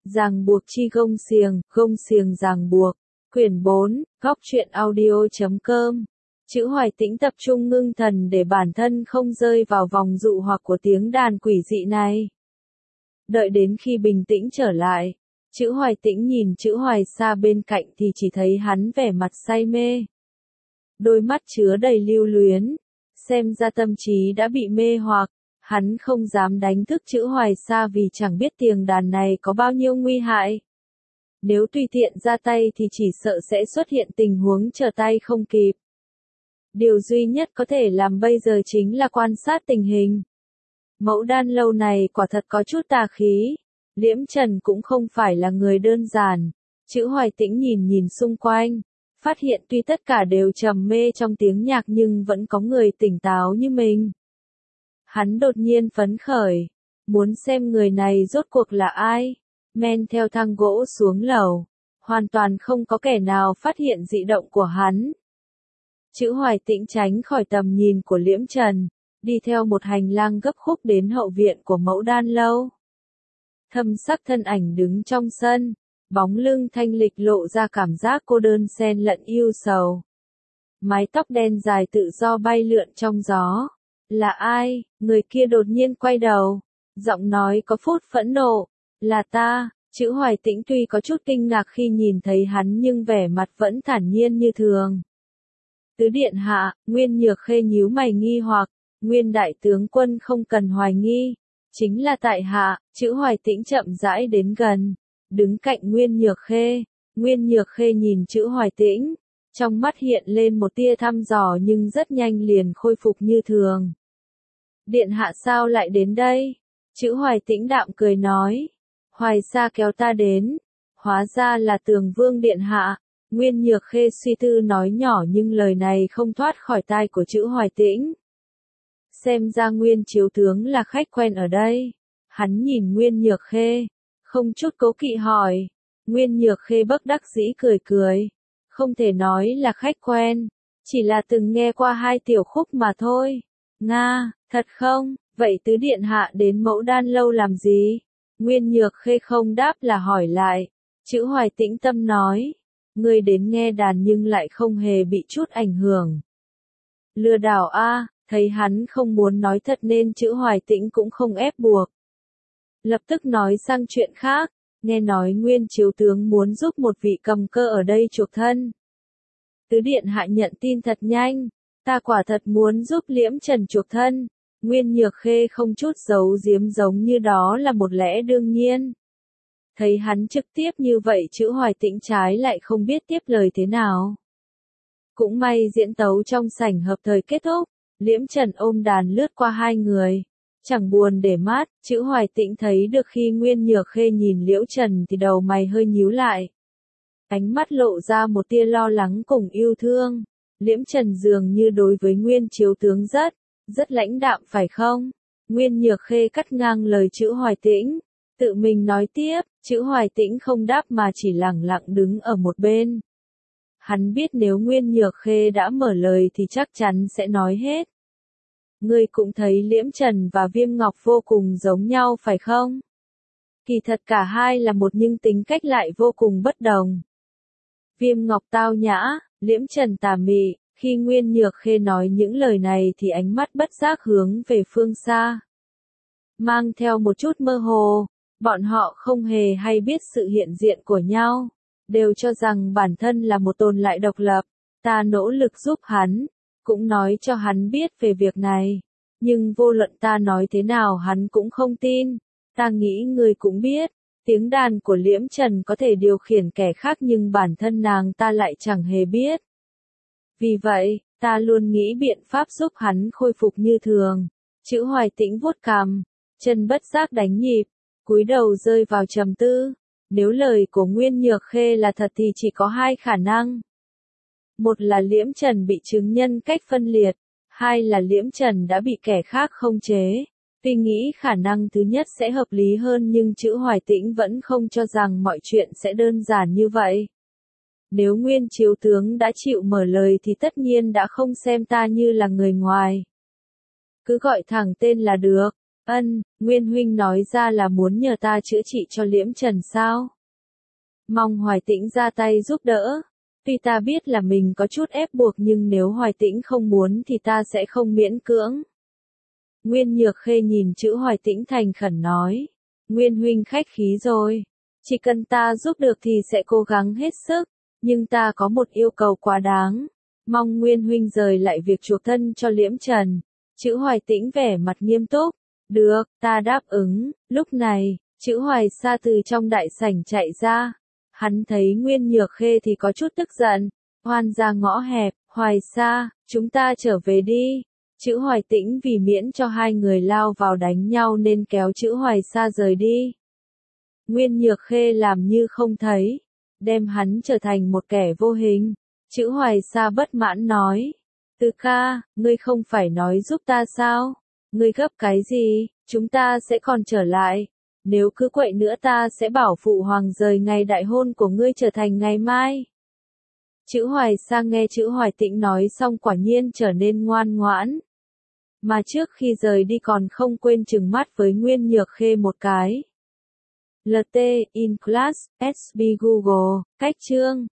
Ràng buộc chi gông xiềng ràng buộc. Quyển 4, góc truyện audio.com. Chữ Hoài Tĩnh tập trung ngưng thần để bản thân không rơi vào vòng dụ hoặc của tiếng đàn quỷ dị này. Đợi đến khi bình tĩnh trở lại, Chữ Hoài Tĩnh nhìn Chữ Hoài Sa bên cạnh thì chỉ thấy hắn vẻ mặt say mê. Đôi mắt chứa đầy lưu luyến, xem ra tâm trí đã bị mê hoặc. Hắn không dám đánh thức Chữ Hoài Sa vì chẳng biết tiếng đàn này có bao nhiêu nguy hại. Nếu tùy tiện ra tay thì chỉ sợ sẽ xuất hiện tình huống trở tay không kịp. Điều duy nhất có thể làm bây giờ chính là quan sát tình hình. Mẫu đan lâu này quả thật có chút tà khí. Liễm Trần cũng không phải là người đơn giản. Chữ Hoài Tĩnh nhìn xung quanh, phát hiện tuy tất cả đều trầm mê trong tiếng nhạc nhưng vẫn có người tỉnh táo như mình. Hắn đột nhiên phấn khởi, muốn xem người này rốt cuộc là ai. Men theo thang gỗ xuống lầu, hoàn toàn không có kẻ nào phát hiện dị động của hắn. Chữ Hoài Tĩnh tránh khỏi tầm nhìn của Liễm Trần, đi theo một hành lang gấp khúc đến hậu viện của Mẫu Đan lâu. Thâm sắc thân ảnh đứng trong sân, bóng lưng thanh lịch lộ ra cảm giác cô đơn xen lẫn yêu sầu. Mái tóc đen dài tự do bay lượn trong gió. Là ai? Người kia đột nhiên quay đầu, giọng nói có phút phẫn nộ. Là ta. Chữ Hoài Tĩnh tuy có chút kinh ngạc khi nhìn thấy hắn nhưng vẻ mặt vẫn thản nhiên như thường. Tứ điện hạ. Nguyên Nhược Khê nhíu mày nghi hoặc. Nguyên đại tướng quân không cần hoài nghi, chính là tại hạ. Chữ Hoài Tĩnh chậm rãi đến gần, đứng cạnh Nguyên Nhược Khê. Nguyên Nhược Khê nhìn Chữ Hoài Tĩnh, trong mắt hiện lên một tia thăm dò nhưng rất nhanh liền khôi phục như thường. Điện hạ sao lại đến đây? Chữ Hoài Tĩnh đạm cười nói. Hoài Sa kéo ta đến. Hóa ra là Tường Vương điện hạ. Nguyên Nhược Khê suy tư nói nhỏ nhưng lời này không thoát khỏi tai của Chữ Hoài Tĩnh. Xem ra Nguyên chiếu tướng là khách quen ở đây. Hắn nhìn Nguyên Nhược Khê, không chút cố kỵ hỏi. Nguyên Nhược Khê bất đắc dĩ cười. Không thể nói là khách quen, chỉ là từng nghe qua 2 tiểu khúc mà thôi. Nga, thật không? Vậy tứ điện hạ đến Mẫu Đan lâu làm gì? Nguyên Nhược Khê không đáp là hỏi lại. Chữ Hoài Tĩnh tâm nói. Ngươi đến nghe đàn nhưng lại không hề bị chút ảnh hưởng. Lừa đảo a. Thấy hắn không muốn nói thật nên Chữ Hoài Tĩnh cũng không ép buộc. Lập tức nói sang chuyện khác. Nghe nói Nguyên chiếu tướng muốn giúp một vị cầm cơ ở đây chuộc thân. Tứ điện hạ nhận tin thật nhanh. Ta quả thật muốn giúp Liễm Trần chuộc thân. Nguyên Nhược Khê không chút giấu giếm giống như đó là một lẽ đương nhiên. Thấy hắn trực tiếp như vậy Chữ Hoài Tĩnh trái lại không biết tiếp lời thế nào. Cũng may diễn tấu trong sảnh hợp thời kết thúc. Liễm Trần ôm đàn lướt qua 2 người. Chẳng buồn để mắt, Chữ Hoài Tĩnh thấy được khi Nguyên Nhược Khê nhìn Liễu Trần thì đầu mày hơi nhíu lại. Ánh mắt lộ ra một tia lo lắng cùng yêu thương. Liễm Trần dường như đối với Nguyên chiếu tướng rất lãnh đạm phải không? Nguyên Nhược Khê cắt ngang lời Chữ Hoài Tĩnh, tự mình nói tiếp. Chữ Hoài Tĩnh không đáp mà chỉ lẳng lặng đứng ở một bên. Hắn biết nếu Nguyên Nhược Khê đã mở lời thì chắc chắn sẽ nói hết. Ngươi cũng thấy Liễm Trần và Viêm Ngọc vô cùng giống nhau phải không? Kỳ thật cả hai là một nhưng tính cách lại vô cùng bất đồng. Viêm Ngọc tao nhã, Liễm Trần tà mị. Khi Nguyên Nhược Khê nói những lời này thì ánh mắt bất giác hướng về phương xa. Mang theo một chút mơ hồ, bọn họ không hề hay biết sự hiện diện của nhau. Đều cho rằng bản thân là một tồn tại độc lập. Ta nỗ lực giúp hắn, cũng nói cho hắn biết về việc này. Nhưng vô luận ta nói thế nào hắn cũng không tin. Ta nghĩ ngươi cũng biết, tiếng đàn của Liễm Trần có thể điều khiển kẻ khác nhưng bản thân nàng ta lại chẳng hề biết. Vì vậy, ta luôn nghĩ biện pháp giúp hắn khôi phục như thường. Chữ Hoài Tĩnh vuốt cằm, chân bất giác đánh nhịp, cúi đầu rơi vào trầm tư. Nếu lời của Nguyên Nhược Khê là thật thì chỉ có 2 khả năng. Một là Liễm Trần bị chứng nhân cách phân liệt, 2 là Liễm Trần đã bị kẻ khác khống chế. Tuy nghĩ khả năng thứ nhất sẽ hợp lý hơn nhưng Chữ Hoài Tĩnh vẫn không cho rằng mọi chuyện sẽ đơn giản như vậy. Nếu Nguyên chiếu tướng đã chịu mở lời thì tất nhiên đã không xem ta như là người ngoài. Cứ gọi thẳng tên là được. Ân, Nguyên huynh nói ra là muốn nhờ ta chữa trị cho Liễm Trần sao? Mong Hoài Tĩnh ra tay giúp đỡ. Tuy ta biết là mình có chút ép buộc nhưng nếu Hoài Tĩnh không muốn thì ta sẽ không miễn cưỡng. Nguyên Nhược Khê nhìn chữ Hoài Tĩnh thành khẩn nói. Nguyên huynh khách khí rồi. Chỉ cần ta giúp được thì sẽ cố gắng hết sức. Nhưng ta có một yêu cầu quá đáng. Mong Nguyên huynh rời lại việc chuộc thân cho Liễm Trần. Chữ Hoài Tĩnh vẻ mặt nghiêm túc. Được, ta đáp ứng. Lúc này, chữ Hoài Sa từ trong đại sảnh chạy ra. Hắn thấy Nguyên Nhược Khê thì có chút tức giận. Hoan ra ngõ hẹp, Hoài Sa, chúng ta trở về đi. Chữ Hoài Tĩnh vì miễn cho hai người lao vào đánh nhau nên kéo chữ Hoài Sa rời đi. Nguyên Nhược Khê làm như không thấy, đem hắn trở thành một kẻ vô hình. Chữ Hoài Sa bất mãn nói. Từ ca, ngươi không phải nói giúp ta sao? Ngươi gấp cái gì, chúng ta sẽ còn trở lại. Nếu cứ quậy nữa ta sẽ bảo phụ hoàng rời ngày đại hôn của ngươi trở thành ngày mai. Chữ Hoài Sa nghe chữ Hoài Tĩnh nói xong quả nhiên trở nên ngoan ngoãn. Mà trước khi rời đi còn không quên trừng mắt với Nguyên Nhược Khê một cái. LT, in class, SB Google, cách chương.